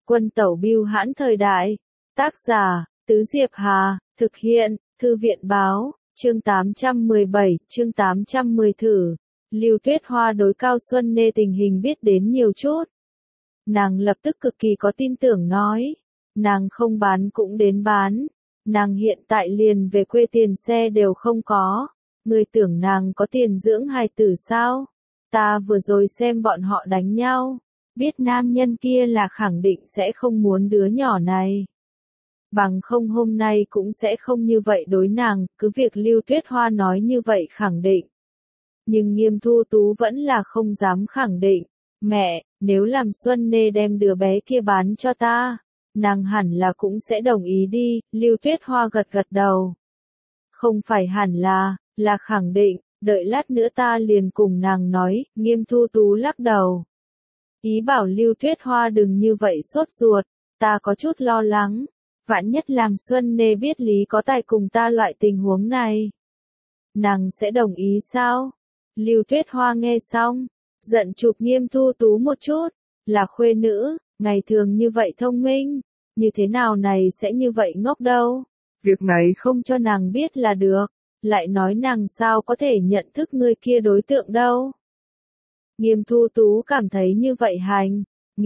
Quân tẩu bưu hãn thời đại. Tác giả, Tứ Diệp Hà, thực hiện, Thư viện báo, chương 817, chương 810 thử. Lưu Tuyết Hoa đối Cao Xuân Nê tình hình biết đến nhiều chút. Nàng lập tức cực kỳ có tin tưởng nói. Nàng không bán cũng đến bán. Nàng hiện tại liền về quê tiền xe đều không có. Người tưởng nàng có tiền dưỡng hài tử sao? Ta vừa rồi xem bọn họ đánh nhau. Biết nam nhân kia là khẳng định sẽ không muốn đứa nhỏ này. Bằng không hôm nay cũng sẽ không như vậy đối nàng, cứ việc Lưu Tuyết Hoa nói như vậy khẳng định. Nhưng Nghiêm Thu Tú vẫn là không dám khẳng định. Mẹ, nếu làm Xuân Nê đem đứa bé kia bán cho ta, nàng hẳn là cũng sẽ đồng ý đi, Lưu Tuyết Hoa gật gật đầu. Không phải hẳn là khẳng định, đợi lát nữa ta liền cùng nàng nói, Nghiêm Thu Tú lắc đầu. Ý bảo Lưu Tuyết Hoa đừng như vậy sốt ruột, ta có chút lo lắng, vạn nhất làm Xuân Nê biết Lý có tài cùng ta loại tình huống này. Nàng sẽ đồng ý sao? Lưu Tuyết Hoa nghe xong, giận chụp Nghiêm Thu Tú một chút, là khuê nữ, ngày thường như vậy thông minh, như thế nào này sẽ như vậy ngốc đâu. Việc này không cho nàng biết là được, lại nói nàng sao có thể nhận thức người kia đối tượng đâu. Nghiêm Thu Tú cảm thấy như vậy hành,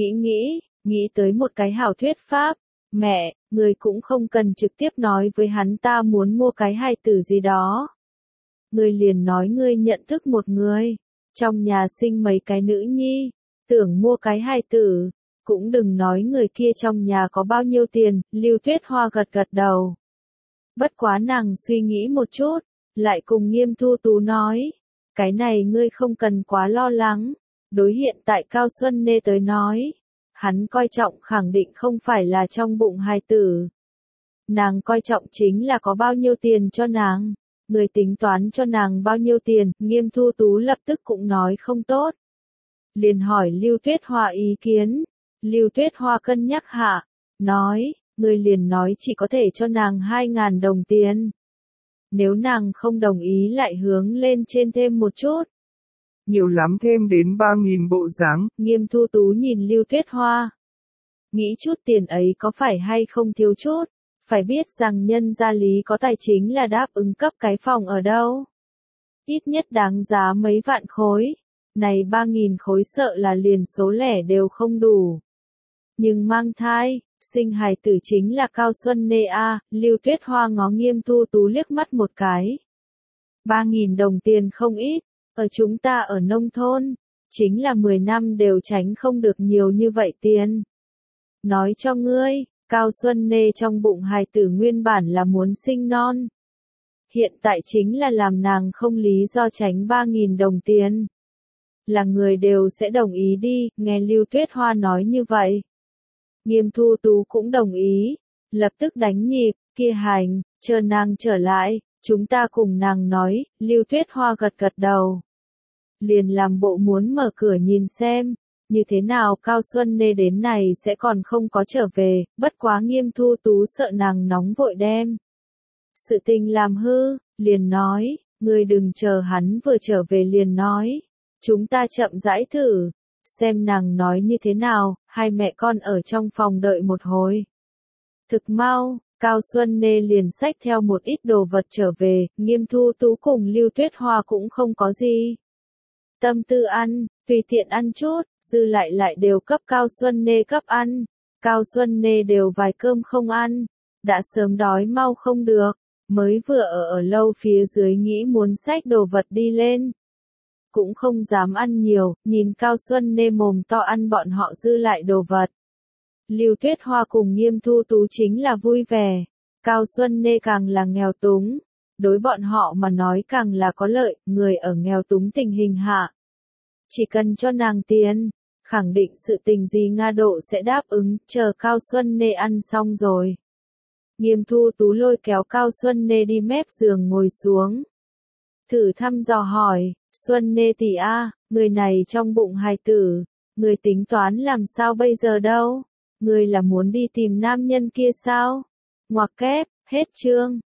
nghĩ tới một cái hảo thuyết pháp. Mẹ, người cũng không cần trực tiếp nói với hắn ta muốn mua cái hài tử gì đó. Người liền nói ngươi nhận thức một người, trong nhà sinh mấy cái nữ nhi, tưởng mua cái hài tử, cũng đừng nói người kia trong nhà có bao nhiêu tiền, Lưu Tuyết Hoa gật gật đầu. Bất quá nàng suy nghĩ một chút, lại cùng Nghiêm Thu Tú nói, cái này ngươi không cần quá lo lắng, đối hiện tại Cao Xuân Nê tới nói. Hắn coi trọng khẳng định không phải là trong bụng hài tử. Nàng coi trọng chính là có bao nhiêu tiền cho nàng. Người tính toán cho nàng bao nhiêu tiền, Nghiêm Thu Tú lập tức cũng nói không tốt. Liền hỏi Lưu Tuyết Hoa ý kiến. Lưu Tuyết Hoa cân nhắc hạ, nói, người liền nói chỉ có thể cho nàng 2.000 đồng tiền. Nếu nàng không đồng ý lại hướng lên trên thêm một chút. Nhiều lắm thêm đến 3.000 bộ dáng. Nghiêm Thu Tú nhìn Lưu Tuyết Hoa. Nghĩ chút tiền ấy có phải hay không thiếu chút. Phải biết rằng nhân gia Lý có tài chính là đáp ứng cấp cái phòng ở đâu. Ít nhất đáng giá mấy vạn khối. Này 3.000 khối sợ là liền số lẻ đều không đủ. Nhưng mang thai, sinh hài tử chính là Cao Xuân Nê a. Lưu Tuyết Hoa ngó Nghiêm Thu Tú liếc mắt một cái. 3.000 đồng tiền không ít. Ở chúng ta ở nông thôn, chính là 10 năm đều tránh không được nhiều như vậy tiền. Nói cho ngươi, Cao Xuân Nê trong bụng hài tử nguyên bản là muốn sinh non. Hiện tại chính là làm nàng không lý do tránh 3.000 đồng tiền. Là người đều sẽ đồng ý đi, nghe Lưu Tuyết Hoa nói như vậy. Nghiêm Thu Tú cũng đồng ý, lập tức đánh nhịp, kia hành, chờ nàng trở lại. Chúng ta cùng nàng nói, Lưu Tuyết Hoa gật gật đầu. Liền làm bộ muốn mở cửa nhìn xem, như thế nào Cao Xuân Nê đến này sẽ còn không có trở về, bất quá Nghiêm Thu Tú sợ nàng nóng vội đem. Sự tình làm hư, liền nói, ngươi đừng chờ hắn vừa trở về liền nói. Chúng ta chậm rãi thử, xem nàng nói như thế nào, hai mẹ con ở trong phòng đợi một hồi. Thực mau. Cao Xuân Nê liền xách theo một ít đồ vật trở về, Nghiêm Thu Tú cùng Lưu Tuyết Hoa cũng không có gì. Tâm tư ăn, tùy tiện ăn chút, dư lại đều cấp Cao Xuân Nê cấp ăn. Cao Xuân Nê đều vài cơm không ăn, đã sớm đói mau không được, mới vừa ở lâu phía dưới nghĩ muốn xách đồ vật đi lên. Cũng không dám ăn nhiều, nhìn Cao Xuân Nê mồm to ăn bọn họ dư lại đồ vật. Lưu Tuyết Hoa cùng Nghiêm Thu Tú chính là vui vẻ, Cao Xuân Nê càng là nghèo túng, đối bọn họ mà nói càng là có lợi, người ở nghèo túng tình hình hạ. Chỉ cần cho nàng tiền, khẳng định sự tình gì Nga Độ sẽ đáp ứng, chờ Cao Xuân Nê ăn xong rồi. Nghiêm Thu Tú lôi kéo Cao Xuân Nê đi mép giường ngồi xuống. Thử thăm dò hỏi, Xuân Nê tỷ a, người này trong bụng hài tử, người tính toán làm sao bây giờ đâu? Ngươi là muốn đi tìm nam nhân kia sao? Ngoặc kép, hết chương.